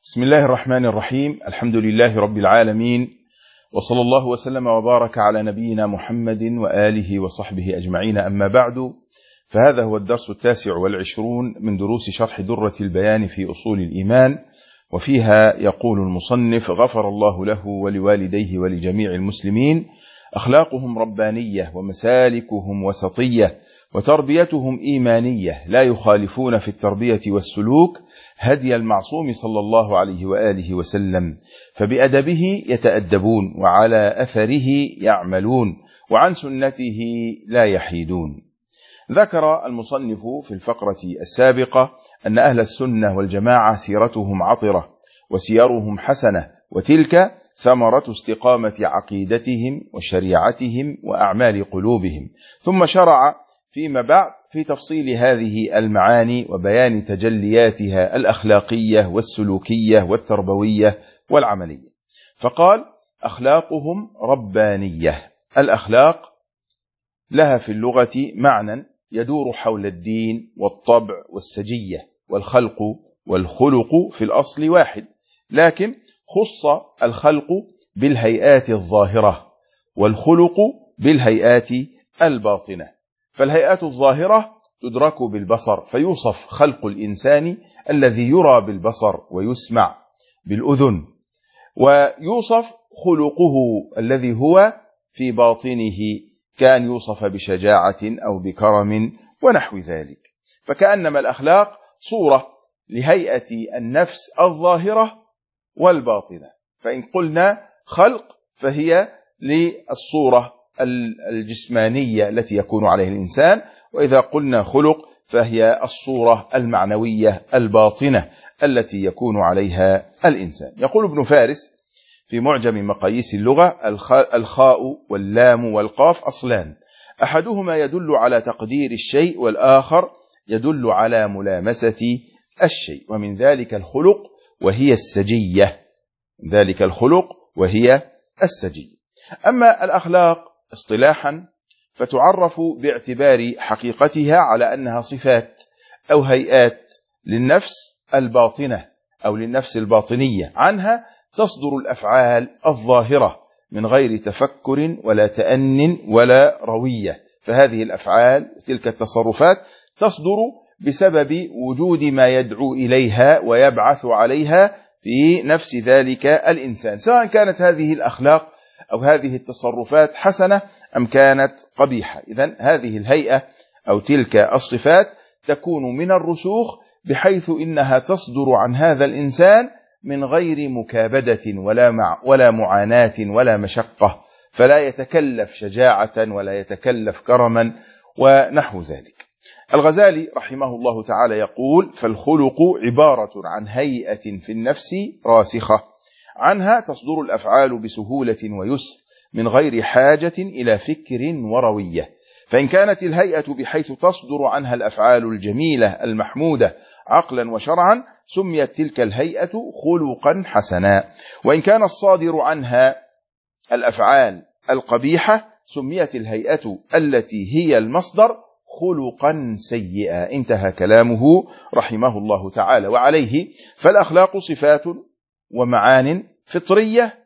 بسم الله الرحمن الرحيم. الحمد لله رب العالمين، وصلى الله وسلم وبارك على نبينا محمد وآله وصحبه أجمعين، أما بعد، فهذا هو الدرس 29 من دروس شرح درة البيان في أصول الإيمان، وفيها يقول المصنف: غفر الله له ولوالديه ولجميع المسلمين، أخلاقهم ربانية ومسالكهم وسطية وتربيتهم إيمانية، لا يخالفون في التربية والسلوك هدي المعصوم صلى الله عليه وآله وسلم، فبأدبه يتأدبون وعلى أثره يعملون وعن سنته لا يحيدون. ذكر المصنف في الفقرة السابقة أن أهل السنة والجماعة سيرتهم عطرة وسيرهم حسنة، وتلك ثمرة استقامة عقيدتهم وشريعتهم وأعمال قلوبهم. ثم شرع فيما بعد في تفصيل هذه المعاني وبيان تجلياتها الأخلاقية والسلوكية والتربوية والعملية، فقال: أخلاقهم ربانية. الأخلاق لها في اللغة معنى يدور حول الدين والطبع والسجية، والخلق والخلق في الأصل واحد، لكن خص الخلق بالهيئات الظاهرة والخلق بالهيئات الباطنة. فالهيئات الظاهرة تدرك بالبصر، فيوصف خلق الإنسان الذي يرى بالبصر ويسمع بالأذن، ويوصف خلقه الذي هو في باطنه، كان يوصف بشجاعة أو بكرم ونحو ذلك. فكأنما الأخلاق صورة لهيئة النفس الظاهرة والباطنة، فإن قلنا خلق فهي للصورة الجسمانية التي يكون عليها الإنسان، وإذا قلنا خلق فهي الصورة المعنوية الباطنة التي يكون عليها الإنسان. يقول ابن فارس في معجم مقاييس اللغة: الخاء واللام والقاف أصلان، أحدهما يدل على تقدير الشيء والآخر يدل على ملامسة الشيء، ومن ذلك الخلق وهي السجية. ذلك الخلق وهي السجية. أما الأخلاق اصطلاحا فتعرف باعتبار حقيقتها على أنها صفات أو هيئات للنفس الباطنة أو للنفس الباطنية، عنها تصدر الأفعال الظاهرة من غير تفكر ولا تأن ولا روية. فهذه الأفعال تلك التصرفات تصدر بسبب وجود ما يدعو إليها ويبعث عليها في نفس ذلك الإنسان، سواء كانت هذه الأخلاق أو هذه التصرفات حسنة أم كانت قبيحة. إذن هذه الهيئة أو تلك الصفات تكون من الرسوخ، بحيث إنها تصدر عن هذا الإنسان من غير مكابدة ولا معاناة ولا مشقة، فلا يتكلف شجاعة ولا يتكلف كرما ونحو ذلك. الغزالي رحمه الله تعالى يقول: فالخلق عبارة عن هيئة في النفس راسخة، عنها تصدر الأفعال بسهولة ويسر من غير حاجة إلى فكر وروية. فإن كانت الهيئة بحيث تصدر عنها الأفعال الجميلة المحمودة عقلا وشرعا سميت تلك الهيئة خلقا حسنا، وإن كان الصادر عنها الأفعال القبيحة سميت الهيئة التي هي المصدر خلقا سيئا. انتهى كلامه رحمه الله تعالى. وعليه فالأخلاق صفات ومعان فطرية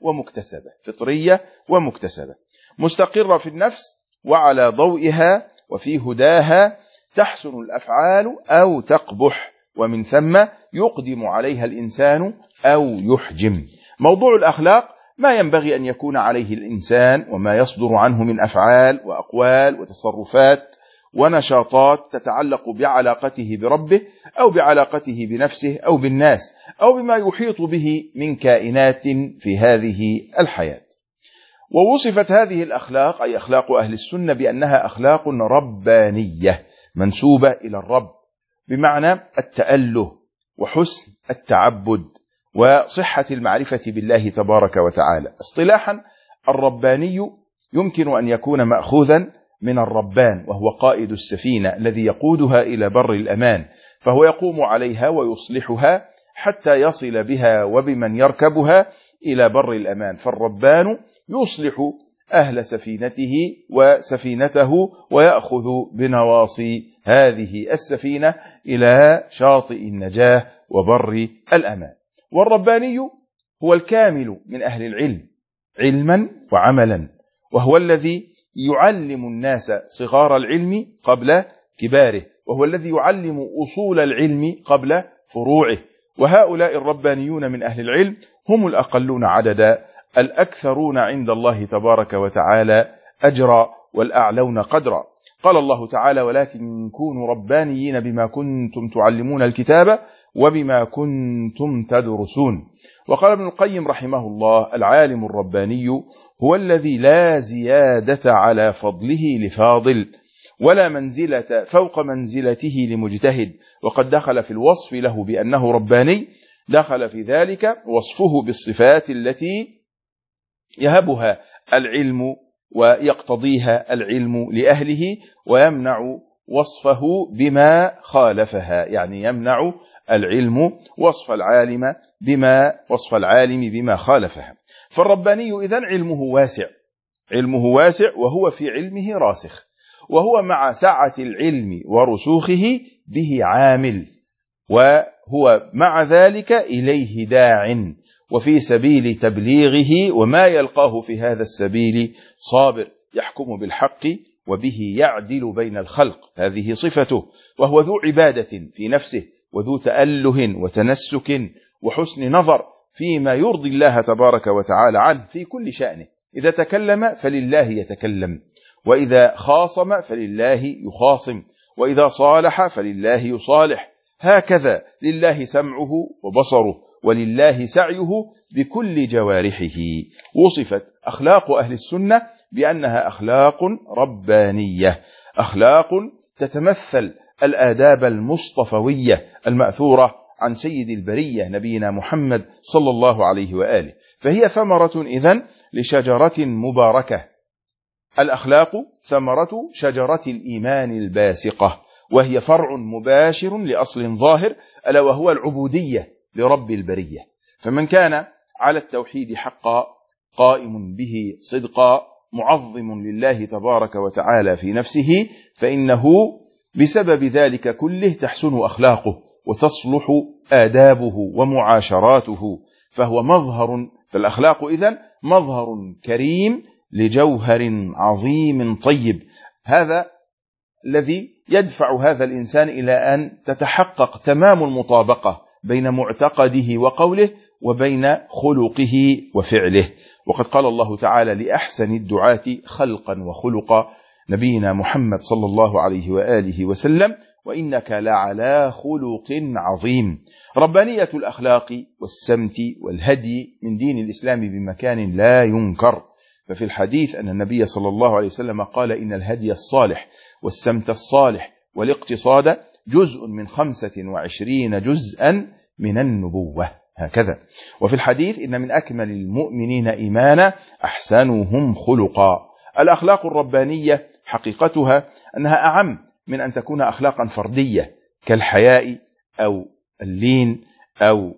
ومكتسبة مستقرة في النفس، وعلى ضوئها وفي هداها تحسن الأفعال أو تقبح، ومن ثم يقدم عليها الإنسان أو يحجم. موضوع الأخلاق ما ينبغي أن يكون عليه الإنسان وما يصدر عنه من أفعال وأقوال وتصرفات ونشاطات تتعلق بعلاقته بربه أو بعلاقته بنفسه أو بالناس أو بما يحيط به من كائنات في هذه الحياة. ووصفت هذه الأخلاق أي أخلاق أهل السنة بأنها أخلاق ربانية منسوبة إلى الرب، بمعنى التأله وحسن التعبد وصحة المعرفة بالله تبارك وتعالى. اصطلاحا الرباني يمكن أن يكون مأخوذا من الربان، وهو قائد السفينة الذي يقودها إلى بر الأمان، فهو يقوم عليها ويصلحها حتى يصل بها وبمن يركبها إلى بر الأمان. فالربان يصلح أهل سفينته وسفينته ويأخذ بنواصي هذه السفينة إلى شاطئ النجاة وبر الأمان. والرباني هو الكامل من أهل العلم علما وعملا، وهو الذي يعلم الناس صغار العلم قبل كباره، وهو الذي يعلم أصول العلم قبل فروعه. وهؤلاء الربانيون من أهل العلم هم الأقلون عددا، الأكثرون عند الله تبارك وتعالى أجرا، والأعلون قدرا. قال الله تعالى: ولكن كونوا ربانيين بما كنتم تعلمون الكتاب وبما كنتم تدرسون. وقال ابن القيم رحمه الله: العالم الرباني هو الذي لا زيادة على فضله لفاضل، ولا منزلة فوق منزلته لمجتهد. وقد دخل في الوصف له بأنه رباني، دخل في ذلك وصفه بالصفات التي يهبها العلم ويقتضيها العلم لأهله، ويمنع وصفه بما خالفها، يعني يمنع العلم وصف العالم بما خالفها. فالرباني إذن علمه واسع، وهو في علمه راسخ، وهو مع سعة العلم ورسوخه به عامل، وهو مع ذلك إليه داع، وفي سبيل تبليغه وما يلقاه في هذا السبيل صابر، يحكم بالحق وبه يعدل بين الخلق، هذه صفته. وهو ذو عبادة في نفسه، وذو تأله وتنسك وحسن نظر فيما يرضي الله تبارك وتعالى عنه في كل شأنه. إذا تكلم فلله يتكلم، وإذا خاصم فلله يخاصم، وإذا صالح فلله يصالح، هكذا لله سمعه وبصره، ولله سعيه بكل جوارحه. وصفت أخلاق أهل السنة بأنها أخلاق ربانية، أخلاق تتمثل الآداب المصطفوية المأثورة عن سيد البرية نبينا محمد صلى الله عليه وآله. فهي ثمرة إذن لشجرة مباركة. الأخلاق ثمرة شجرة الإيمان الباسقة، وهي فرع مباشر لأصل ظاهر، ألا وهو العبودية لرب البرية. فمن كان على التوحيد حقا، قائم به صدقا، معظم لله تبارك وتعالى في نفسه، فإنه بسبب ذلك كله تحسن أخلاقه وتصلح آدابه ومعاشراته، فالأخلاق إذن مظهر كريم لجوهر عظيم طيب، هذا الذي يدفع هذا الإنسان إلى أن تتحقق تمام المطابقة بين معتقده وقوله وبين خلقه وفعله. وقد قال الله تعالى لأحسن الدعاة خلقا وخلقا نبينا محمد صلى الله عليه وآله وسلم: وإنك لعلى خلق عظيم. ربانية الأخلاق والسمت والهدي من دين الإسلام بمكان لا ينكر. ففي الحديث أن النبي صلى الله عليه وسلم قال: إن الهدي الصالح والسمت الصالح والاقتصاد جزء من 25 جزءا من النبوة، هكذا. وفي الحديث: إن من أكمل المؤمنين إيمانا أحسنهم خلقا. الأخلاق الربانية حقيقتها أنها أعم من أن تكون أخلاقا فردية كالحياء أو اللين أو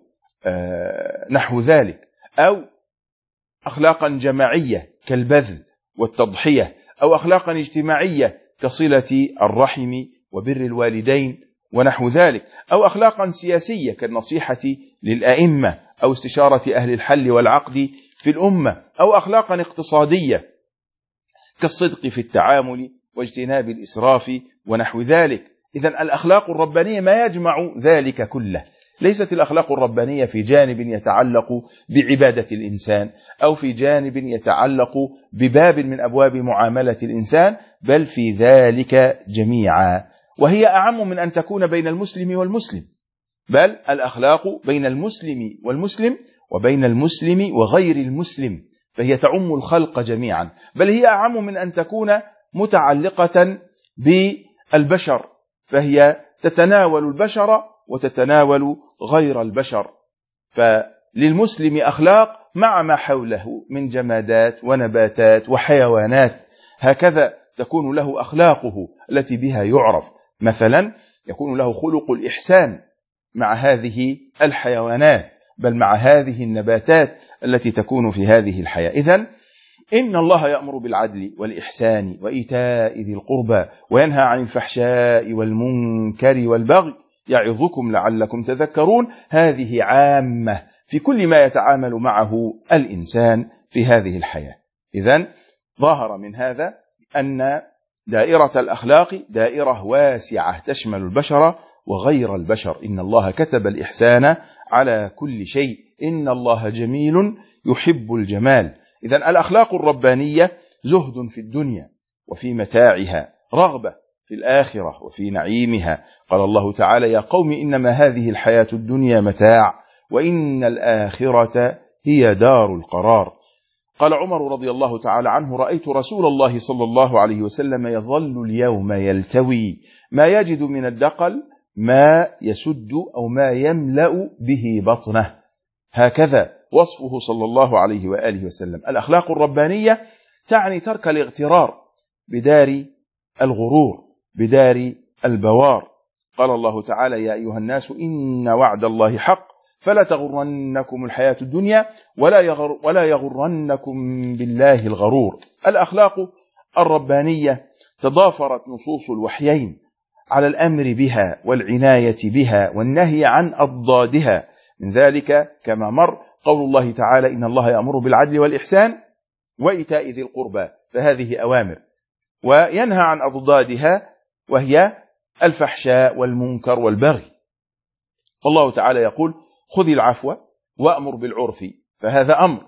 نحو ذلك، أو أخلاقا جماعية كالبذل والتضحية، أو أخلاقا اجتماعية كصلة الرحم وبر الوالدين ونحو ذلك، أو أخلاقا سياسية كالنصيحة للأئمة أو استشارة أهل الحل والعقد في الأمة، أو أخلاقا اقتصادية كالصدق في التعامل واجتناب الإسراف ونحو ذلك. إذن الأخلاق الربانية ما يجمع ذلك كله. ليست الأخلاق الربانية في جانب يتعلق بعبادة الإنسان، أو في جانب يتعلق بباب من أبواب معاملة الإنسان، بل في ذلك جميعا. وهي أعم من أن تكون بين المسلم والمسلم، بل الأخلاق بين المسلم والمسلم وبين المسلم وغير المسلم، فهي تعم الخلق جميعا. بل هي أعم من أن تكون متعلقة بالبشر، فهي تتناول البشر وتتناول غير البشر. فللمسلم أخلاق مع ما حوله من جمادات ونباتات وحيوانات، هكذا تكون له أخلاقه التي بها يعرف. مثلا يكون له خلق الإحسان مع هذه الحيوانات، بل مع هذه النباتات التي تكون في هذه الحياة. إذن إن الله يأمر بالعدل والإحسان وإيتاء ذي القربى وينهى عن الفحشاء والمنكر والبغي يعظكم لعلكم تذكرون. هذه عامة في كل ما يتعامل معه الإنسان في هذه الحياة. إذن ظهر من هذا أن دائرة الأخلاق دائرة واسعة تشمل البشر وغير البشر. إن الله كتب الإحسان على كل شيء، إن الله جميل يحب الجمال. إذن الأخلاق الربانية زهد في الدنيا وفي متاعها، رغبة في الآخرة وفي نعيمها. قال الله تعالى: يا قوم إنما هذه الحياة الدنيا متاع وإن الآخرة هي دار القرار. قال عمر رضي الله تعالى عنه: رأيت رسول الله صلى الله عليه وسلم يظل اليوم يلتوي ما يجد من الدقل ما يسد أو ما يملأ به بطنه. هكذا وصفه صلى الله عليه وآله وسلم. الأخلاق الربانية تعني ترك الاغترار بدار الغرور، بدار البوار. قال الله تعالى: يا أيها الناس إن وعد الله حق فلا تغرنكم الحياة الدنيا ولا يغرنكم بالله الغرور. الأخلاق الربانية تضافرت نصوص الوحيين على الأمر بها والعناية بها والنهي عن أضدادها. من ذلك كما مر قول الله تعالى: إن الله يأمر بالعدل والإحسان وإيتاء ذي القربى، فهذه أوامر، وينهى عن أضدادها وهي الفحشاء والمنكر والبغي. والله تعالى يقول: خذ العفو وأمر بالعرف، فهذا أمر،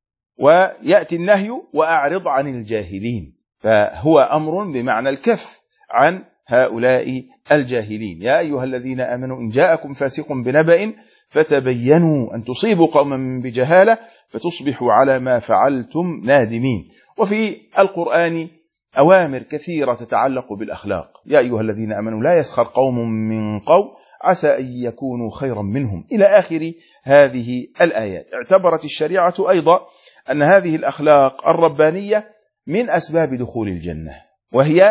ويأتي النهي وأعرض عن الجاهلين، فهو أمر بمعنى الكف عن هؤلاء الجاهلين. يا أيها الذين آمنوا إن جاءكم فاسق بنبأ فتبينوا أن تصيبوا قوما بجهالة فتصبحوا على ما فعلتم نادمين. وفي القرآن أوامر كثيرة تتعلق بالأخلاق. يا أيها الذين آمنوا لا يسخر قوم من قوم عسى أن يكونوا خيرا منهم، إلى آخر هذه الآيات. اعتبرت الشريعة أيضا أن هذه الأخلاق الربانية من أسباب دخول الجنة، وهي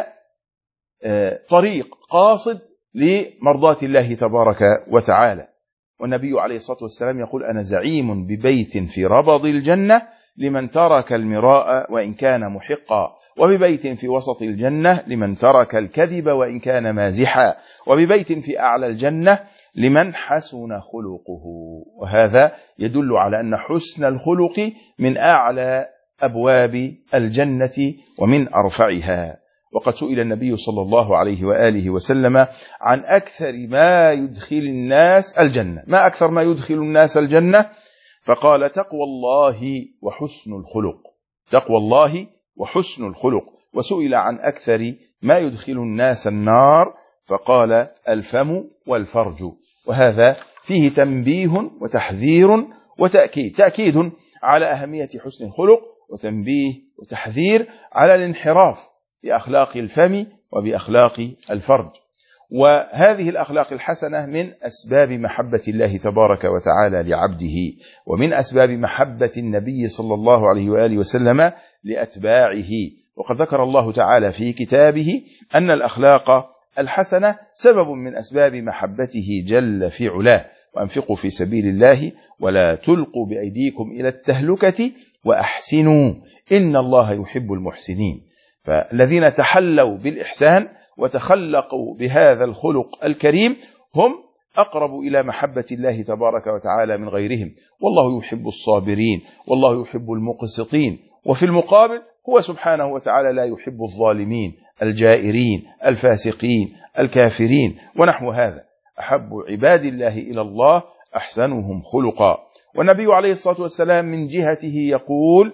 طريق قاصد لمرضاة الله تبارك وتعالى. والنبي عليه الصلاة والسلام يقول: أنا زعيم ببيت في ربض الجنة لمن ترك المراء وإن كان محقا، وببيت في وسط الجنة لمن ترك الكذب وإن كان مازحا، وببيت في أعلى الجنة لمن حسن خلقه. وهذا يدل على أن حسن الخلق من أعلى أبواب الجنة ومن أرفعها. وقد سئل النبي صلى الله عليه وآله وسلم عن أكثر ما يدخل الناس الجنة، ما أكثر ما يدخل الناس الجنة؟ فقال: تقوى الله وحسن الخلق، تقوى الله وحسن الخلق. وسئل عن أكثر ما يدخل الناس النار، فقال: الفم والفرج. وهذا فيه تنبيه وتحذير وتأكيد، تأكيد على أهمية حسن الخلق، وتنبيه وتحذير على الانحراف بأخلاق الفم وبأخلاق الفرج. وهذه الأخلاق الحسنة من أسباب محبة الله تبارك وتعالى لعبده، ومن أسباب محبة النبي صلى الله عليه وآله وسلم لأتباعه. وقد ذكر الله تعالى في كتابه أن الأخلاق الحسنة سبب من أسباب محبته جل في علاه. وأنفقوا في سبيل الله ولا تلقوا بأيديكم إلى التهلكة وأحسنوا إن الله يحب المحسنين. فالذين تحلوا بالإحسان وتخلقوا بهذا الخلق الكريم هم أقرب إلى محبة الله تبارك وتعالى من غيرهم. والله يحب الصابرين والله يحب المقسطين. وفي المقابل هو سبحانه وتعالى لا يحب الظالمين الجائرين الفاسقين الكافرين ونحو هذا. أحب عباد الله إلى الله أحسنهم خلقا. والنبي عليه الصلاة والسلام من جهته يقول: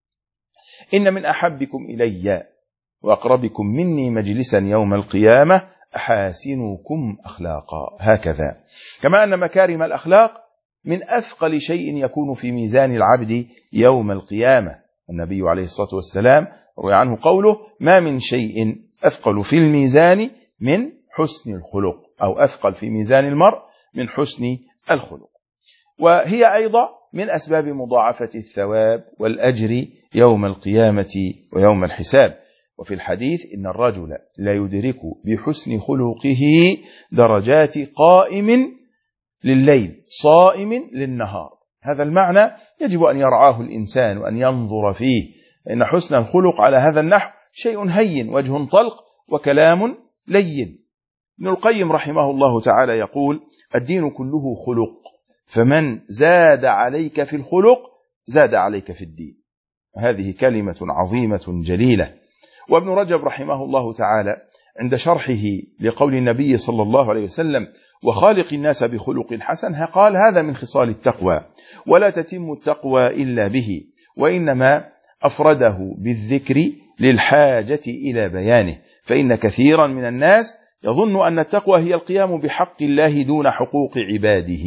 إن من أحبكم إلي وأقربكم مني مجلسا يوم القيامة أحاسنكم أخلاقا. هكذا. كما أن مكارم الأخلاق من أثقل شيء يكون في ميزان العبد يوم القيامة. النبي عليه الصلاة والسلام روي عنه قوله: ما من شيء أثقل في الميزان من حسن الخلق، أو أثقل في ميزان المرء من حسن الخلق. وهي أيضا من أسباب مضاعفة الثواب والأجر يوم القيامة ويوم الحساب. وفي الحديث: إن الرجل لا يدرك بحسن خلقه درجات قائم لليل صائم للنهار. هذا المعنى يجب أن يرعاه الإنسان وأن ينظر فيه، إن حسن الخلق على هذا النحو شيء هين، وجه طلق وكلام لين. ابن القيم رحمه الله تعالى يقول: الدين كله خلق، فمن زاد عليك في الخلق زاد عليك في الدين. هذه كلمة عظيمة جليلة. وابن رجب رحمه الله تعالى عند شرحه لقول النبي صلى الله عليه وسلم وخالق الناس بخلق حسن قال هذا من خصال التقوى، ولا تتم التقوى إلا به، وإنما أفرده بالذكر للحاجة إلى بيانه، فإن كثيرا من الناس يظن أن التقوى هي القيام بحق الله دون حقوق عباده.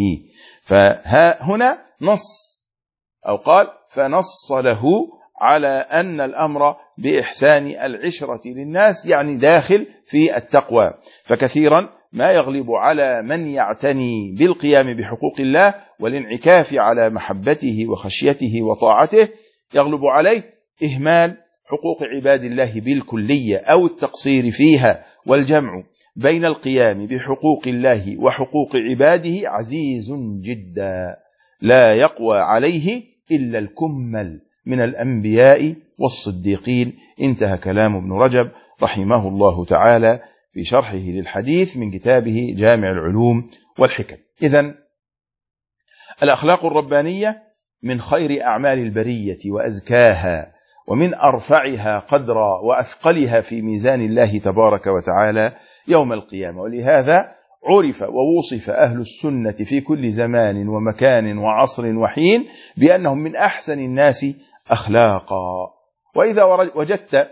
فهنا نص أو قال فنص له على أن الأمر بإحسان العشرة للناس يعني داخل في التقوى. فكثيرا ما يغلب على من يعتني بالقيام بحقوق الله والانعكاف على محبته وخشيته وطاعته، يغلب عليه إهمال حقوق عباد الله بالكلية أو التقصير فيها، والجمع بين القيام بحقوق الله وحقوق عباده عزيز جدا لا يقوى عليه إلا الكمل من الأنبياء والصديقين. انتهى كلام ابن رجب رحمه الله تعالى في شرحه للحديث من كتابه جامع العلوم والحكم. إذن الأخلاق الربانية من خير أعمال البرية وأزكاها، ومن أرفعها قدرا وأثقلها في ميزان الله تبارك وتعالى يوم القيامة. ولهذا عرف ووصف أهل السنة في كل زمان ومكان وعصر وحين بأنهم من أحسن الناس أخلاقا. وإذا وجدت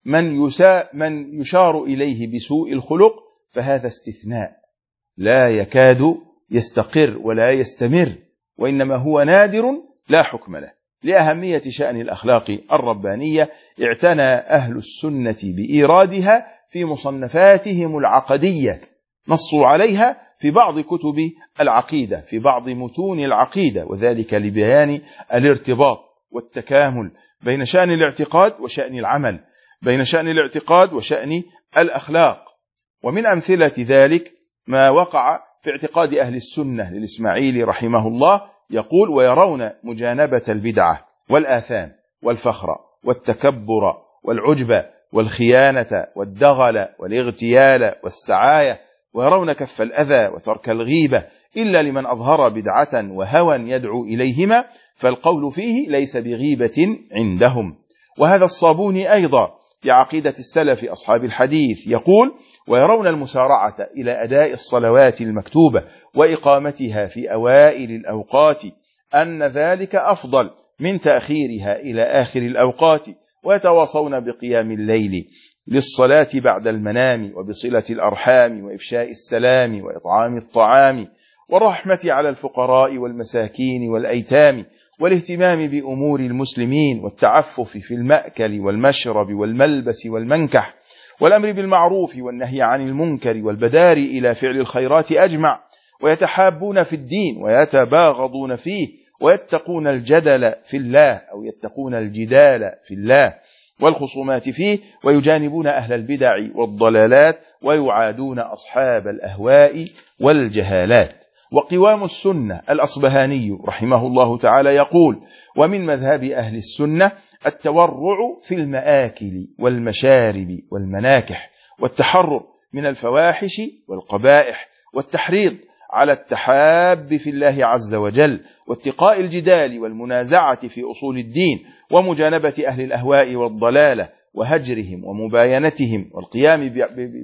من يشار إليه بسوء الخلق فهذا استثناء لا يكاد يستقر ولا يستمر، وإنما هو نادر لا حكم له. لأهمية شأن الأخلاق الربانية اعتنى أهل السنة بإيرادها في مصنفاتهم العقدية، نصوا عليها في بعض كتب العقيدة، في بعض متون العقيدة، وذلك لبيان الارتباط والتكامل بين شأن الاعتقاد وشأن العمل، بين شأن الاعتقاد وشأن الأخلاق. ومن أمثلة ذلك ما وقع في اعتقاد أهل السنة للإسماعيلي رحمه الله، يقول ويرون مجانبة البدعة والآثام والفخر والتكبر والعجب والخيانة والدغل والاغتيال والسعاية، ويرون كف الأذى وترك الغيبة إلا لمن أظهر بدعة وهوى يدعو إليهما، فالقول فيه ليس بغيبة عندهم. وهذا الصابوني أيضا في عقيدة السلف أصحاب الحديث يقول ويرون المسارعة إلى أداء الصلوات المكتوبة وإقامتها في أوائل الأوقات أن ذلك أفضل من تأخيرها إلى آخر الأوقات، ويتواصون بقيام الليل للصلاة بعد المنام وبصلة الأرحام وإفشاء السلام وإطعام الطعام والرحمة على الفقراء والمساكين والأيتام والاهتمام بأمور المسلمين والتعفف في المأكل والمشرب والملبس والمنكح والأمر بالمعروف والنهي عن المنكر والبدار إلى فعل الخيرات أجمع، ويتحابون في الدين ويتباغضون فيه ويتقون الجدل في الله أو يتقون الجدال في الله والخصومات فيه، ويجانبون أهل البدع والضلالات ويعادون أصحاب الأهواء والجهالات. وقوام السنة الأصبهاني رحمه الله تعالى يقول ومن مذهب أهل السنة التورع في المآكل والمشارب والمناكح، والتحرر من الفواحش والقبائح، والتحريض على التحاب في الله عز وجل، واتقاء الجدال والمنازعة في أصول الدين، ومجانبة أهل الأهواء والضلالة وهجرهم ومباينتهم، والقيام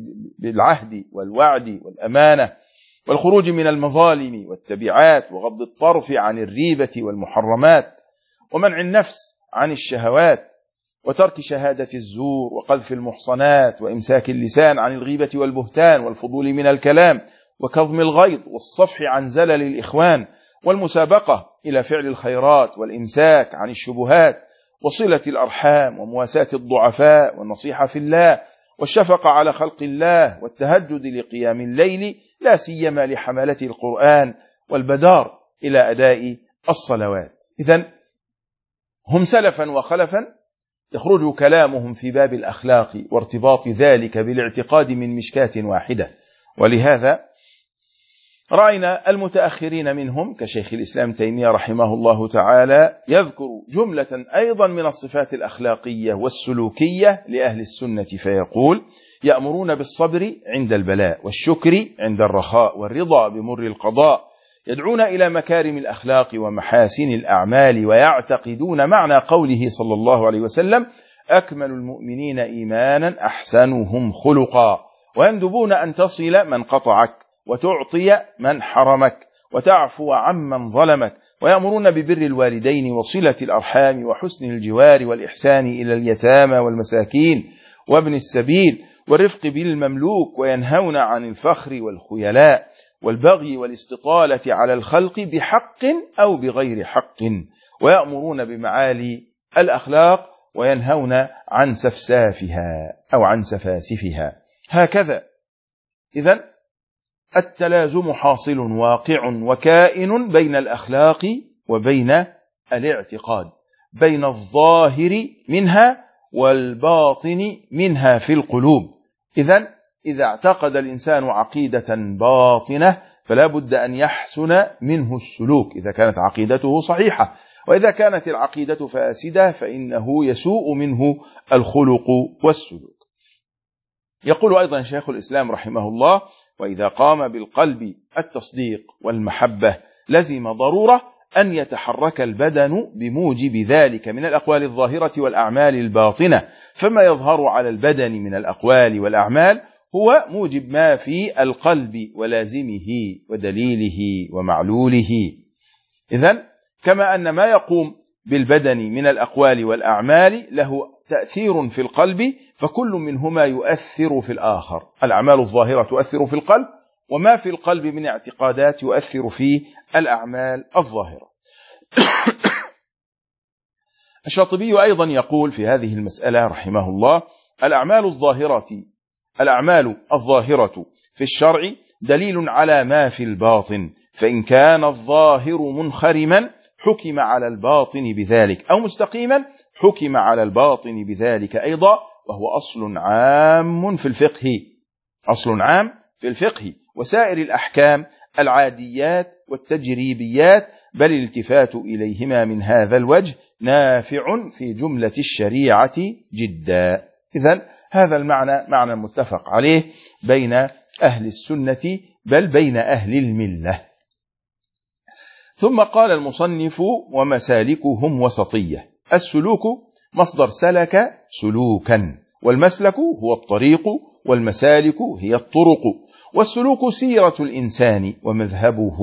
بالعهد والوعد والأمانة، والخروج من المظالم والتبعات، وغض الطرف عن الريبة والمحرمات، ومنع النفس عن الشهوات، وترك شهادة الزور، وقذف المحصنات، وإمساك اللسان عن الغيبة والبهتان والفضول من الكلام، وكظم الغيظ، والصفح عن زلل الإخوان، والمسابقة إلى فعل الخيرات، والإمساك عن الشبهات، وصلة الأرحام، ومواساة الضعفاء، والنصيحة في الله، والشفقة على خلق الله، والتهجد لقيام الليل لا سيما لحملة القرآن، والبدار إلى أداء الصلوات. إذن هم سلفا وخلفا يخرج كلامهم في باب الأخلاق وارتباط ذلك بالاعتقاد من مشكاة واحدة. ولهذا رأينا المتأخرين منهم كشيخ الإسلام تيمية رحمه الله تعالى يذكر جملة أيضا من الصفات الأخلاقية والسلوكية لأهل السنة، فيقول يأمرون بالصبر عند البلاء، والشكر عند الرخاء، والرضا بمر القضاء، يدعون إلى مكارم الأخلاق ومحاسن الأعمال، ويعتقدون معنى قوله صلى الله عليه وسلم: أكمل المؤمنين إيمانا أحسنهم خلقا، ويندبون أن تصل من قطعك، وتعطي من حرمك، وتعفو عمن ظلمك، ويأمرون ببر الوالدين وصلة الأرحام وحسن الجوار والإحسان إلى اليتامى والمساكين وابن السبيل والرفق بالمملوك، وينهون عن الفخر والخيلاء والبغي والاستطالة على الخلق بحق أو بغير حق، ويأمرون بمعالي الأخلاق وينهون عن سفسافها أو عن سفاسفها. هكذا إذن التلازم حاصل واقع وكائن بين الأخلاق وبين الاعتقاد، بين الظاهر منها والباطن منها في القلوب. إذن إذا اعتقد الإنسان عقيدة باطنة فلا بد أن يحسن منه السلوك إذا كانت عقيدته صحيحة، وإذا كانت العقيدة فاسدة فإنه يسوء منه الخلق والسلوك. يقول أيضا شيخ الإسلام رحمه الله: وإذا قام بالقلب التصديق والمحبة لزم ضرورة أن يتحرك البدن بموجب ذلك من الأقوال الظاهرة والأعمال الباطنة، فما يظهر على البدن من الأقوال والأعمال هو موجب ما في القلب ولازمه ودليله ومعلوله. إذن كما أن ما يقوم بالبدن من الأقوال والأعمال له تأثير في القلب، فكل منهما يؤثر في الآخر. الأعمال الظاهرة تؤثر في القلب، وما في القلب من اعتقادات يؤثر في الأعمال الظاهرة. الشاطبي أيضا يقول في هذه المسألة رحمه الله: الأعمال الظاهرة في الشرع دليل على ما في الباطن، فإن كان الظاهر منخرما حكم على الباطن بذلك، أو مستقيما حكم على الباطن بذلك أيضا، وهو أصل عام في الفقه وسائر الأحكام العاديات والتجريبيات، بل الالتفات إليهما من هذا الوجه نافع في جملة الشريعة جدا. إذن هذا المعنى معنى متفق عليه بين أهل السنة بل بين أهل الملة. ثم قال المصنف: ومسالكهم وسطية. السلوك مصدر سلك سلوكا، والمسلك هو الطريق، والمسالك هي الطرق، والسلوك سيرة الإنسان ومذهبه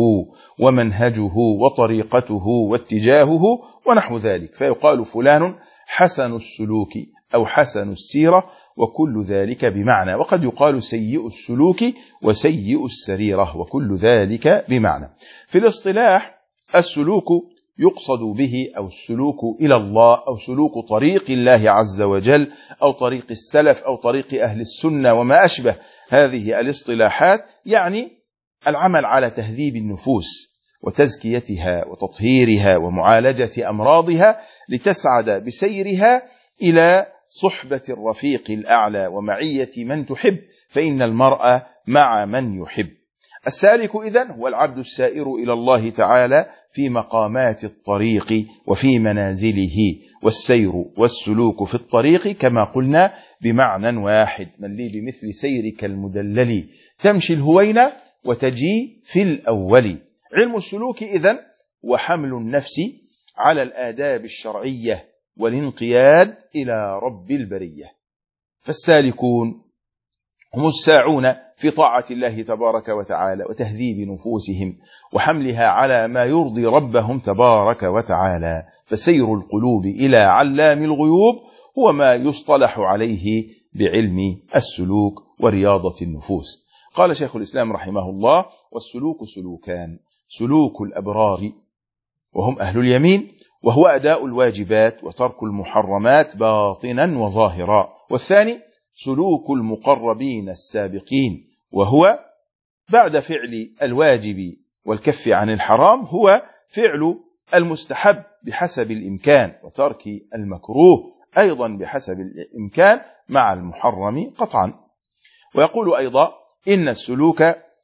ومنهجه وطريقته واتجاهه ونحو ذلك، فيقال فلان حسن السلوك أو حسن السيرة، وكل ذلك بمعنى. وقد يقال سيء السلوك وسيء السريرة، وكل ذلك بمعنى. في الاصطلاح السلوك يقصد به أو السلوك إلى الله، أو سلوك طريق الله عز وجل، أو طريق السلف، أو طريق أهل السنة وما أشبه هذه الاصطلاحات، يعني العمل على تهذيب النفوس وتزكيتها وتطهيرها ومعالجة أمراضها لتسعد بسيرها إلى صحبة الرفيق الأعلى ومعية من تحب، فإن المرء مع من يحب. السالك إذن هو العبد السائر إلى الله تعالى في مقامات الطريق وفي منازله، والسير والسلوك في الطريق كما قلنا بمعنى واحد: من لي بمثل سيرك المدلل تمشي الهوينة وتجي في الأول. علم السلوك إذن وحمل النفس على الآداب الشرعية والانقياد إلى رب البرية. فالسالكون هم الساعون في طاعة الله تبارك وتعالى وتهذيب نفوسهم وحملها على ما يرضي ربهم تبارك وتعالى. فسير القلوب إلى علام الغيوب هو ما يصطلح عليه بعلم السلوك ورياضة النفوس. قال شيخ الإسلام رحمه الله: والسلوك سلوكان: سلوك الأبرار وهم أهل اليمين، وهو أداء الواجبات وترك المحرمات باطنا وظاهرا، والثاني سلوك المقربين السابقين، وهو بعد فعل الواجب والكف عن الحرام هو فعل المستحب بحسب الإمكان، وترك المكروه أيضا بحسب الإمكان مع المحرم قطعا. ويقول أيضا: إن السلوك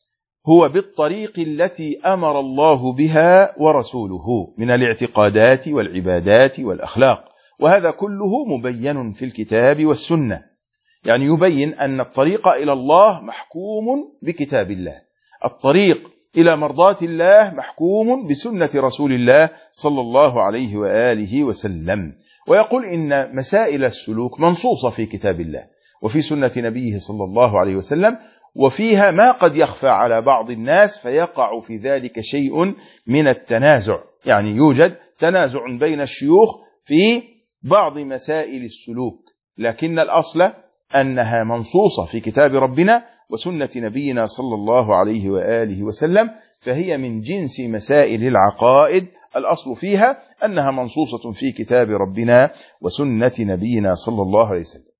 هو بالطريق التي أمر الله بها ورسوله من الاعتقادات والعبادات والأخلاق، وهذا كله مبين في الكتاب والسنة. يعني يبين أن الطريق إلى الله محكوم بكتاب الله، الطريق إلى مرضاة الله محكوم بسنة رسول الله صلى الله عليه وآله وسلم. ويقول إن مسائل السلوك منصوصة في كتاب الله وفي سنة نبيه صلى الله عليه وسلم، وفيها ما قد يخفى على بعض الناس فيقع في ذلك شيء من التنازع، يعني يوجد تنازع بين الشيوخ في بعض مسائل السلوك، لكن الأصل أنها منصوصة في كتاب ربنا وسنة نبينا صلى الله عليه وآله وسلم، فهي من جنس مسائل العقائد، الأصل فيها أنها منصوصة في كتاب ربنا وسنة نبينا صلى الله عليه وسلم.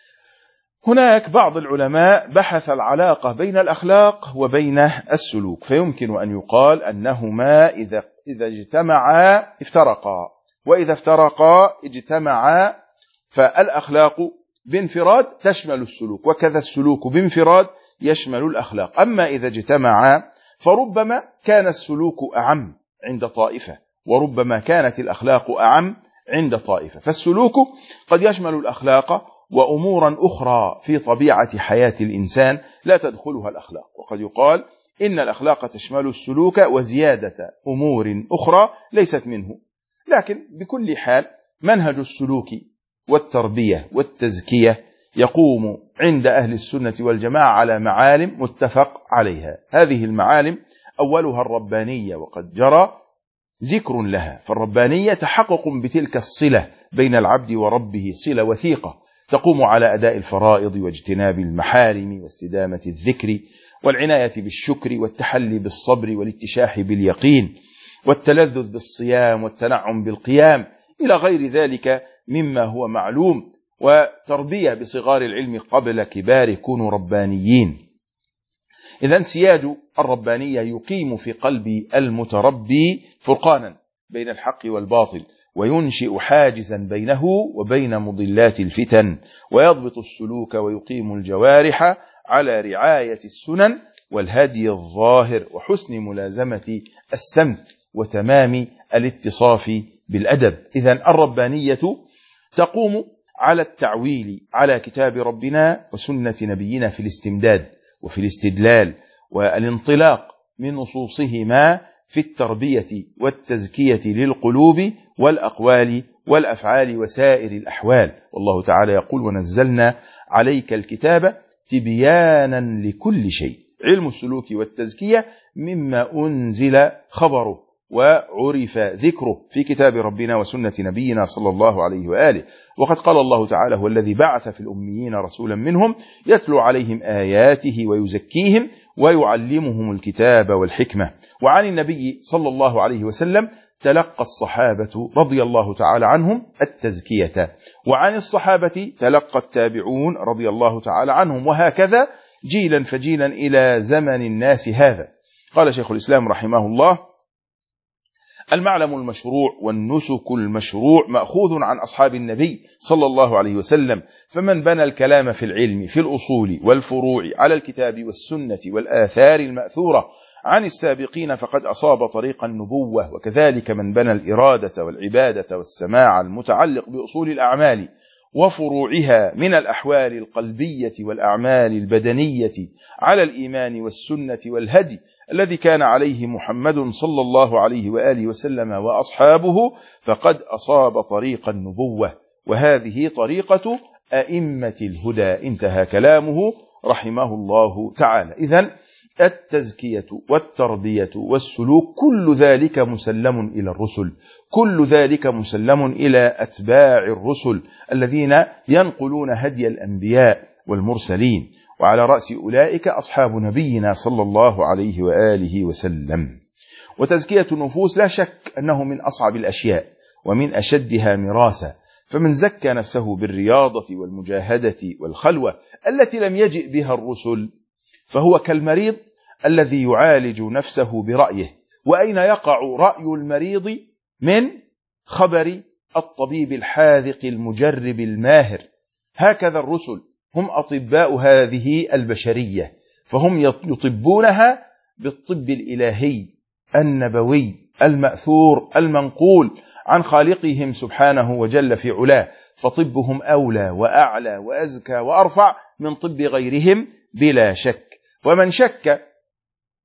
هناك بعض العلماء بحث العلاقة بين الأخلاق وبين السلوك، فيمكن أن يقال أنهما إذا اجتمعا افترقا، وإذا افترقا اجتمعا، فالأخلاق بانفراد تشمل السلوك، وكذا السلوك بانفراد يشمل الأخلاق. أما إذا اجتمعا فربما كان السلوك أعم عند طائفة، وربما كانت الأخلاق أعم عند طائفة، فالسلوك قد يشمل الأخلاق وأمورا أخرى في طبيعة حياة الإنسان لا تدخلها الأخلاق، وقد يقال إن الأخلاق تشمل السلوك وزيادة أمور أخرى ليست منه. لكن بكل حال منهج السلوك والتربية والتزكية يقوم عند أهل السنة والجماعة على معالم متفق عليها. هذه المعالم أولها الربانية، وقد جرى ذكر لها، فالربانية تحقق بتلك الصلة بين العبد وربه، صلة وثيقة تقوم على أداء الفرائض واجتناب المحارم واستدامة الذكر والعناية بالشكر والتحلي بالصبر والاتشاح باليقين والتلذذ بالصيام والتنعم بالقيام إلى غير ذلك مما هو معلوم، وتربية بصغار العلم قبل كبار، كونوا ربانيين. إذن سياج الربانية يقيم في قلب المتربي فرقانا بين الحق والباطل، وينشئ حاجزا بينه وبين مضلات الفتن، ويضبط السلوك ويقيم الجوارح على رعاية السنن والهدي الظاهر وحسن ملازمة السمت وتمام الاتصاف بالأدب. إذن الربانية تقوم على التعويل على كتاب ربنا وسنة نبينا في الاستمداد وفي الاستدلال والانطلاق من نصوصهما في التربية والتزكية للقلوب والأقوال والأفعال وسائر الأحوال. والله تعالى يقول: ونزلنا عليك الكتاب تبيانا لكل شيء. علم السلوك والتزكية مما أنزل خبره وعرف ذكره في كتاب ربنا وسنة نبينا صلى الله عليه وآله. وقد قال الله تعالى: هو الذي بعث في الأميين رسولا منهم يتلو عليهم آياته ويزكيهم ويعلمهم الكتاب والحكمة. وعن النبي صلى الله عليه وسلم تلقى الصحابة رضي الله تعالى عنهم التزكية، وعن الصحابة تلقى التابعون رضي الله تعالى عنهم، وهكذا جيلا فجيلا إلى زمن الناس هذا. قال شيخ الإسلام رحمه الله: المعلم المشروع والنسك المشروع مأخوذ عن أصحاب النبي صلى الله عليه وسلم، فمن بنى الكلام في العلم في الأصول والفروع على الكتاب والسنة والآثار المأثورة عن السابقين فقد أصاب طريق النبوة، وكذلك من بنى الإرادة والعبادة والسماع المتعلق بأصول الأعمال وفروعها من الأحوال القلبية والأعمال البدنية على الإيمان والسنة والهدي الذي كان عليه محمد صلى الله عليه وآله وسلم وأصحابه فقد أصاب طريق النبوة، وهذه طريقة أئمة الهدى. انتهى كلامه رحمه الله تعالى. إذن التزكية والتربية والسلوك كل ذلك مسلم إلى الرسل، كل ذلك مسلم إلى أتباع الرسل الذين ينقلون هدي الأنبياء والمرسلين، وعلى رأس أولئك أصحاب نبينا صلى الله عليه وآله وسلم. وتزكية النفوس لا شك أنه من أصعب الأشياء ومن أشدها مراسة، فمن زكى نفسه بالرياضة والمجاهدة والخلوة التي لم يجئ بها الرسل فهو كالمريض الذي يعالج نفسه برأيه. وأين يقع رأي المريض من خبر الطبيب الحاذق المجرب الماهر؟ هكذا الرسل هم أطباء هذه البشرية، فهم يطبونها بالطب الإلهي النبوي المأثور المنقول عن خالقهم سبحانه وجل في علاه، فطبهم أولى وأعلى وأزكى وأرفع من طب غيرهم بلا شك. ومن شك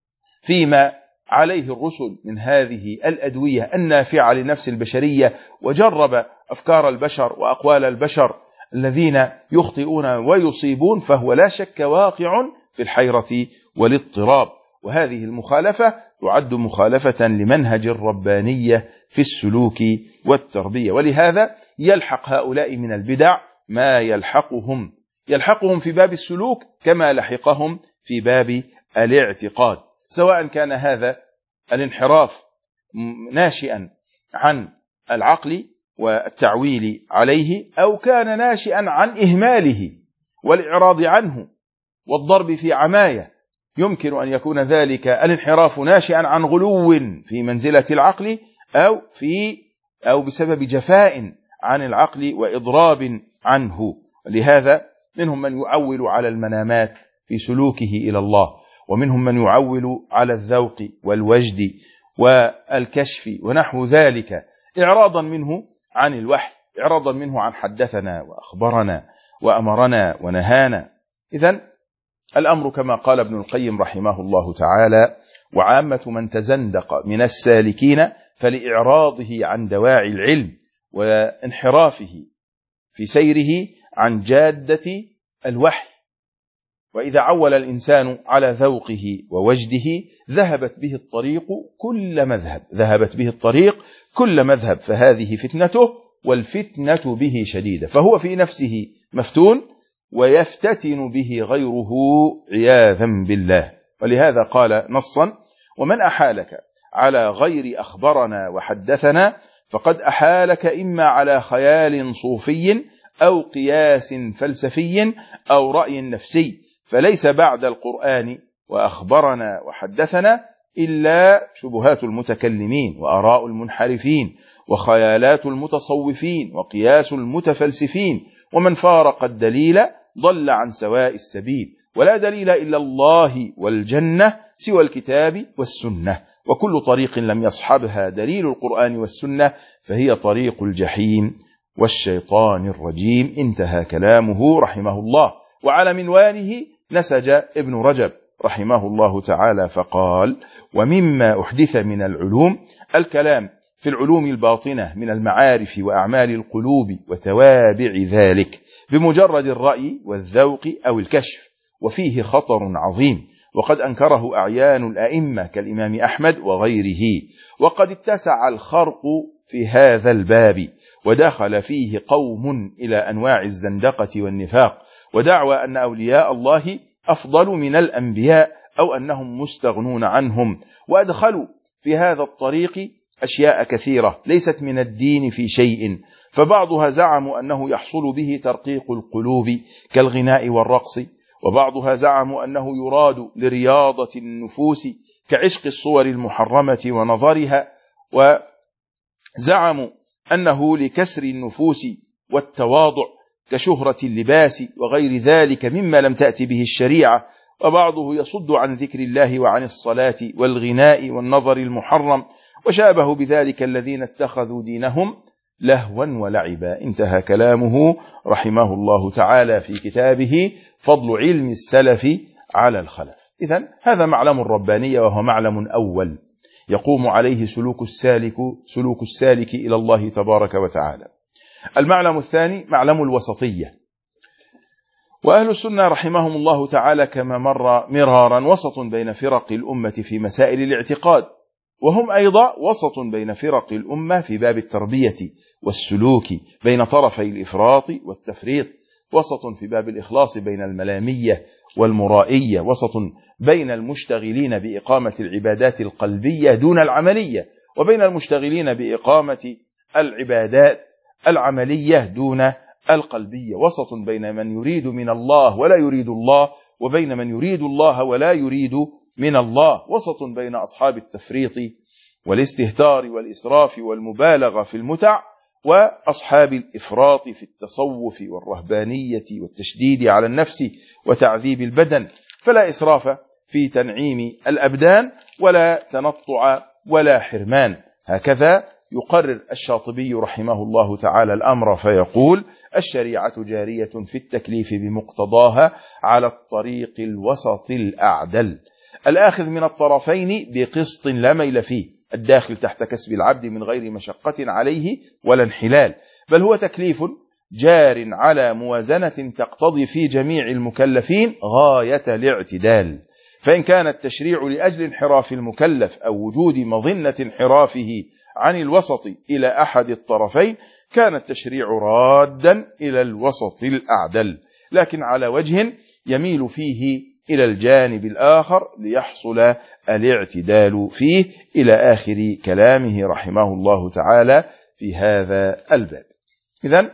فيما عليه الرسل من هذه الأدوية النافعة للنفس البشرية، وجرب أفكار البشر وأقوال البشر الذين يخطئون ويصيبون، فهو لا شك واقع في الحيرة والاضطراب. وهذه المخالفة تعد مخالفة لمنهج الربانية في السلوك والتربية. ولهذا يلحق هؤلاء من البدع ما يلحقهم في باب السلوك كما لحقهم في باب الاعتقاد، سواء كان هذا الانحراف ناشئا عن العقل والتعويل عليه، أو كان ناشئا عن إهماله والإعراض عنه والضرب في عماية. يمكن أن يكون ذلك الانحراف ناشئا عن غلو في منزلة العقل، أو بسبب جفاء عن العقل وإضراب عنه. لهذا منهم من يعول على المنامات في سلوكه إلى الله، ومنهم من يعول على الذوق والوجد والكشف ونحو ذلك، إعراضا منه عن الوحي، إعراضا منه عن حدثنا وأخبرنا وأمرنا ونهانا. إذن الأمر كما قال ابن القيم رحمه الله تعالى: وعامة من تزندق من السالكين فلإعراضه عن دواعي العلم وانحرافه في سيره عن جادة الوحي. وإذا عول الإنسان على ذوقه ووجده ذهبت به الطريق كل مذهب، فهذه فتنته، والفتنة به شديدة، فهو في نفسه مفتون ويفتتن به غيره عياذا بالله. ولهذا قال نصا: ومن أحالك على غير أخبرنا وحدثنا فقد أحالك إما على خيال صوفي أو قياس فلسفي أو رأي نفسي، فليس بعد القرآن وأخبرنا وحدثنا إلا شبهات المتكلمين وآراء المنحرفين وخيالات المتصوفين وقياس المتفلسفين، ومن فارق الدليل ضل عن سواء السبيل، ولا دليل إلا الله والجنة سوى الكتاب والسنة، وكل طريق لم يصحبها دليل القرآن والسنة فهي طريق الجحيم والشيطان الرجيم. انتهى كلامه رحمه الله. وعلى منواله نسج ابن رجب رحمه الله تعالى فقال: ومما أحدث من العلوم الكلام في العلوم الباطنة من المعارف وأعمال القلوب وتوابع ذلك بمجرد الرأي والذوق أو الكشف، وفيه خطر عظيم، وقد أنكره أعيان الأئمة كالإمام أحمد وغيره، وقد اتسع الخرق في هذا الباب، ودخل فيه قوم إلى أنواع الزندقة والنفاق ودعوى أن أولياء الله أفضل من الأنبياء أو أنهم مستغنون عنهم، وأدخلوا في هذا الطريق أشياء كثيرة ليست من الدين في شيء، فبعضها زعموا أنه يحصل به ترقيق القلوب كالغناء والرقص، وبعضها زعموا أنه يراد لرياضة النفوس كعشق الصور المحرمة ونظرها، وزعموا أنه لكسر النفوس والتواضع كشهرة اللباس وغير ذلك مما لم تأتي به الشريعة، وبعضه يصد عن ذكر الله وعن الصلاة والغناء والنظر المحرم، وشابه بذلك الذين اتخذوا دينهم لهوا ولعبا. انتهى كلامه رحمه الله تعالى في كتابه فضل علم السلف على الخلف. إذن هذا معلم الربانية، وهو معلم أول يقوم عليه سلوك السالك إلى الله تبارك وتعالى. المعلم الثاني معلم الوسطية. وأهل السنة رحمهم الله تعالى كما مر مرارا وسط بين فرق الأمة في مسائل الاعتقاد، وهم أيضا وسط بين فرق الأمة في باب التربية والسلوك بين طرفي الإفراط والتفريط، وسط في باب الإخلاص بين الملامية والمرائية، وسط بين المشتغلين بإقامة العبادات القلبية دون العملية، وبين المشتغلين بإقامة العبادات العملية دون القلبية، وسط بين من يريد من الله ولا يريد الله، وبين من يريد الله ولا يريد من الله، وسط بين أصحاب التفريط والاستهتار والإسراف والمبالغة في المتع وأصحاب الإفراط في التصوف والرهبانية والتشديد على النفس وتعذيب البدن، فلا إسراف في تنعيم الأبدان ولا تنطع ولا حرمان. هكذا يقرر الشاطبي رحمه الله تعالى الأمر فيقول: الشريعة جارية في التكليف بمقتضاها على الطريق الوسط الأعدل، الآخذ من الطرفين بقسط لا ميل فيه، الداخل تحت كسب العبد من غير مشقة عليه ولا انحلال، بل هو تكليف جار على موازنة تقتضي في جميع المكلفين غاية الاعتدال. فإن كان التشريع لأجل انحراف المكلف أو وجود مظنة انحرافه عن الوسط إلى أحد الطرفين كان التشريع رادا إلى الوسط الأعدل، لكن على وجه يميل فيه إلى الجانب الآخر ليحصل الاعتدال فيه، إلى آخر كلامه رحمه الله تعالى في هذا الباب. إذن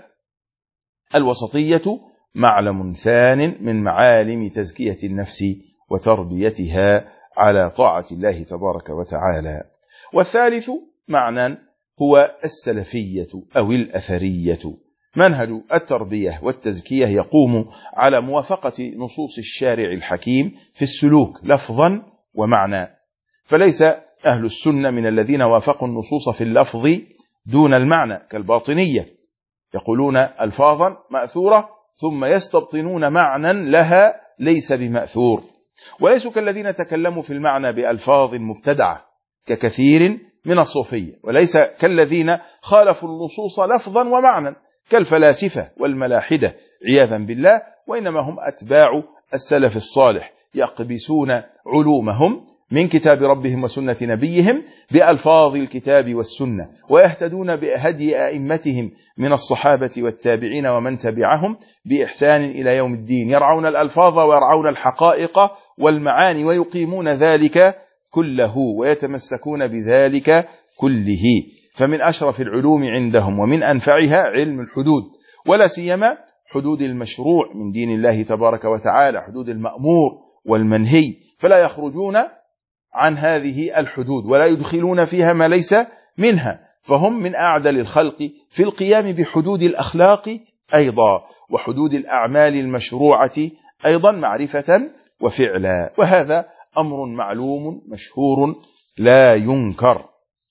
الوسطية معلم ثان من معالم تزكية النفس وتربيتها على طاعة الله تبارك وتعالى. والثالث معنى هو السلفية أو الأثرية، منهج التربية والتزكية يقوم على موافقة نصوص الشارع الحكيم في السلوك لفظا ومعنى، فليس أهل السنة من الذين وافقوا النصوص في اللفظ دون المعنى كالباطنية، يقولون ألفاظا مأثورة ثم يستبطنون معنى لها ليس بمأثور، وليسوا كالذين تكلموا في المعنى بألفاظ مبتدعة ككثير من الصوفية، وليس كالذين خالفوا النصوص لفظا ومعنى كالفلاسفة والملاحدة عياذا بالله، وإنما هم أتباع السلف الصالح يقبسون علومهم من كتاب ربهم وسنة نبيهم بألفاظ الكتاب والسنة، ويهتدون بهدي أئمتهم من الصحابة والتابعين ومن تبعهم بإحسان إلى يوم الدين، يرعون الألفاظ ويرعون الحقائق والمعاني ويقيمون ذلك كله ويتمسكون بذلك كله. فمن أشرف العلوم عندهم ومن أنفعها علم الحدود، ولا سيما حدود المشروع من دين الله تبارك وتعالى، حدود المأمور والمنهي، فلا يخرجون عن هذه الحدود ولا يدخلون فيها ما ليس منها، فهم من أعدل الخلق في القيام بحدود الأخلاق أيضا وحدود الأعمال المشروعة أيضا معرفة وفعلا، وهذا أمر معلوم مشهور لا ينكر.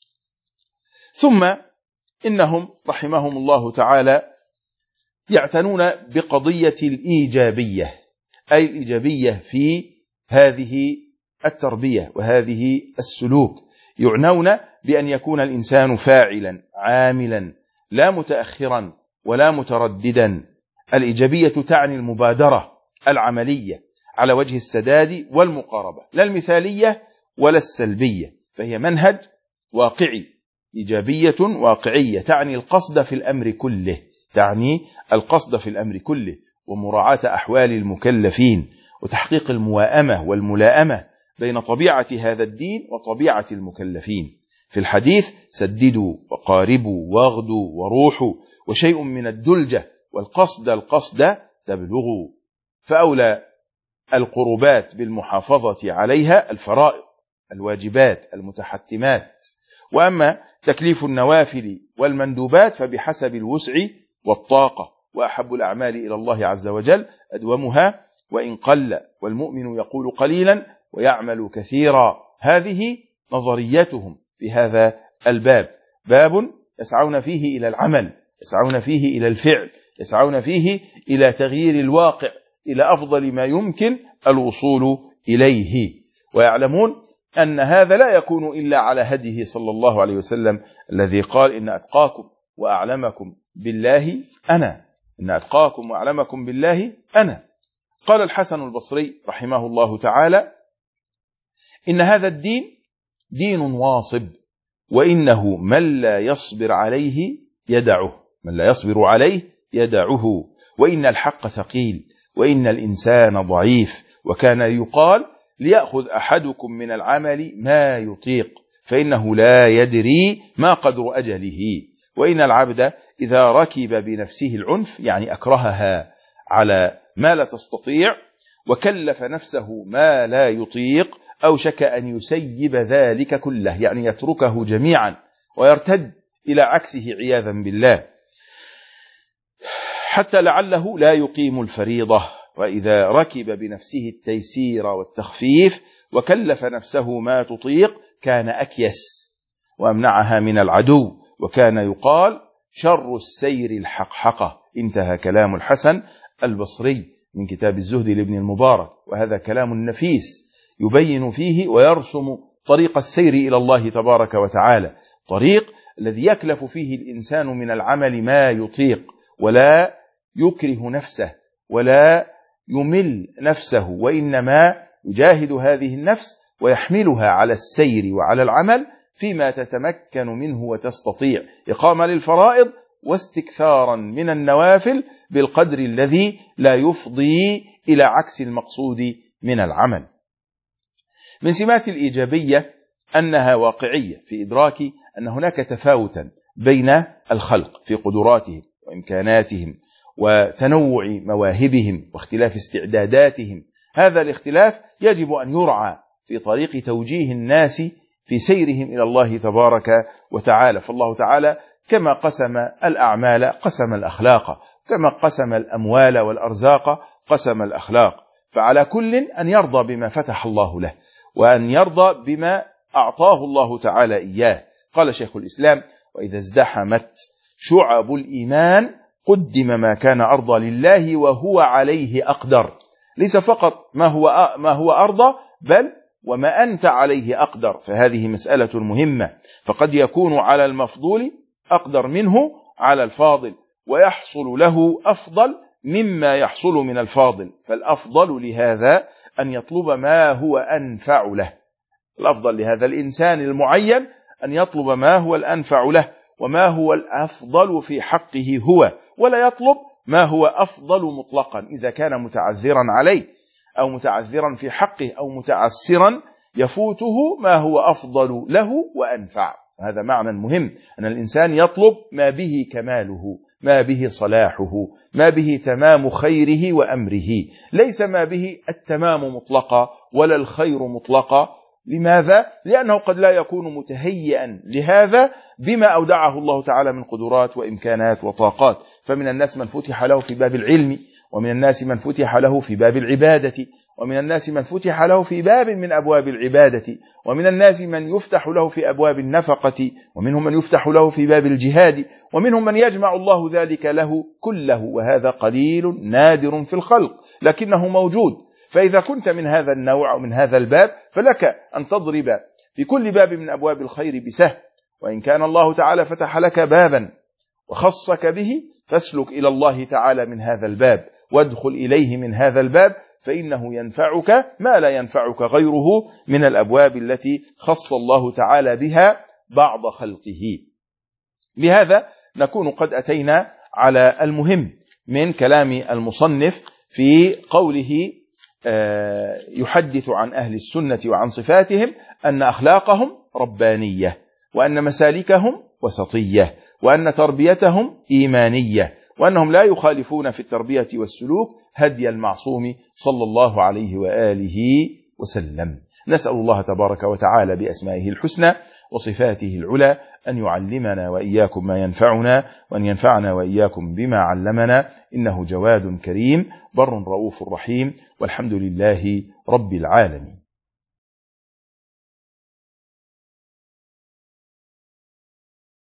ثم إنهم رحمهم الله تعالى يعتنون بقضية الإيجابية، أي الإيجابية في هذه التربية وهذه السلوك، يعنون بأن يكون الإنسان فاعلا عاملا لا متأخرا ولا مترددا. الإيجابية تعني المبادرة العملية على وجه السداد والمقاربة، لا المثالية ولا السلبية، فهي منهج واقعي، إيجابية واقعية تعني القصد في الأمر كله، تعني القصد في الأمر كله ومراعاة أحوال المكلفين وتحقيق المواءمة والملائمة بين طبيعة هذا الدين وطبيعة المكلفين. في الحديث سددوا وقاربوا واغدوا وروحوا، وشيء من الدلجة والقصد تبلغوا، فأولى القربات بالمحافظة عليها الفرائض الواجبات المتحتمات، وأما تكليف النوافل والمندوبات فبحسب الوسع والطاقة، وأحب الأعمال إلى الله عز وجل أدومها وإن قل، والمؤمن يقول قليلا ويعمل كثيرا. هذه نظريتهم في هذا الباب، باب يسعون فيه إلى العمل، يسعون فيه إلى الفعل، يسعون فيه إلى تغيير الواقع إلى أفضل ما يمكن الوصول إليه، ويعلمون أن هذا لا يكون إلا على هديه صلى الله عليه وسلم الذي قال إن أتقاكم وأعلمكم بالله أنا، إن أتقاكم وأعلمكم بالله أنا. قال الحسن البصري رحمه الله تعالى إن هذا الدين دين واصب، وإنه من لا يصبر عليه يدعه، من لا يصبر عليه يدعه، وإن الحق ثقيل، وإن الإنسان ضعيف، وكان يقال ليأخذ أحدكم من العمل ما يطيق، فإنه لا يدري ما قدر أجله، وإن العبد إذا ركب بنفسه العنف يعني أكرهها على ما لا تستطيع وكلف نفسه ما لا يطيق أوشك أن يسيب ذلك كله، يعني يتركه جميعا ويرتد إلى عكسه عياذا بالله، حتى لعله لا يقيم الفريضة. وإذا ركب بنفسه التيسير والتخفيف وكلف نفسه ما تطيق كان أكيس وأمنعها من العدو، وكان يقال شر السير الحقحقة. انتهى كلام الحسن البصري من كتاب الزهد لابن المبارك، وهذا كلام نفيس يبين فيه ويرسم طريق السير إلى الله تبارك وتعالى، طريق الذي يكلف فيه الإنسان من العمل ما يطيق، ولا يكره نفسه ولا يمل نفسه، وإنما يجاهد هذه النفس ويحملها على السير وعلى العمل فيما تتمكن منه وتستطيع، إقامة للفرائض واستكثارا من النوافل بالقدر الذي لا يفضي إلى عكس المقصود من العمل. من سمات الإيجابية أنها واقعية في إدراك أن هناك تفاوتا بين الخلق في قدراتهم وإمكاناتهم وتنوع مواهبهم واختلاف استعداداتهم. هذا الاختلاف يجب أن يرعى في طريق توجيه الناس في سيرهم إلى الله تبارك وتعالى. فالله تعالى كما قسم الأعمال قسم الأخلاق، كما قسم الأموال والأرزاق قسم الأخلاق، فعلى كل أن يرضى بما فتح الله له وأن يرضى بما أعطاه الله تعالى إياه. قال شيخ الإسلام: وإذا ازدحمت شعب الإيمان قدم ما كان أرضى لله وهو عليه أقدر. ليس فقط ما هو أرضى، بل وما أنت عليه أقدر. فهذه مسألة مهمة، فقد يكون على المفضول أقدر منه على الفاضل، ويحصل له أفضل مما يحصل من الفاضل، فالأفضل لهذا أن يطلب ما هو أنفع له. الأفضل لهذا الإنسان المعين أن يطلب ما هو الأنفع له وما هو الأفضل في حقه هو، ولا يطلب ما هو أفضل مطلقا إذا كان متعذرا عليه أو متعذرا في حقه أو متعسرا يفوته ما هو أفضل له وأنفع. هذا معنى مهم، أن الإنسان يطلب ما به كماله، ما به صلاحه، ما به تمام خيره وأمره، ليس ما به التمام مطلقا ولا الخير مطلقا. لماذا؟ لأنه قد لا يكون متهيئا لهذا بما أودعه الله تعالى من قدرات وإمكانات وطاقات. فمن الناس من فتح له في باب العلم، ومن الناس من فتح له في باب العبادة، ومن الناس من فتح له في باب من أبواب العبادة، ومن الناس من يفتح له في أبواب النفقة، ومنهم من يفتح له في باب الجهاد، ومنهم من يجمع الله ذلك له كله، وهذا قليل نادر في الخلق لكنه موجود. فإذا كنت من هذا النوع أو من هذا الباب فلك أن تضرب في كل باب من أبواب الخير بسهم، وإن كان الله تعالى فتح لك بابا وخصك به فاسلك إلى الله تعالى من هذا الباب وادخل إليه من هذا الباب، فإنه ينفعك ما لا ينفعك غيره من الأبواب التي خص الله تعالى بها بعض خلقه. بهذا نكون قد أتينا على المهم من كلام المصنف في قوله يحدث عن أهل السنة وعن صفاتهم أن أخلاقهم ربانية، وأن مسالكهم وسطية، وأن تربيتهم إيمانية، وأنهم لا يخالفون في التربية والسلوك هدي المعصوم صلى الله عليه وآله وسلم. نسأل الله تبارك وتعالى بأسمائه الحسنى وصفاته العلى أن يعلمنا وإياكم ما ينفعنا، وأن ينفعنا وإياكم بما علمنا، إنه جواد كريم بر رؤوف رحيم، والحمد لله رب العالمين.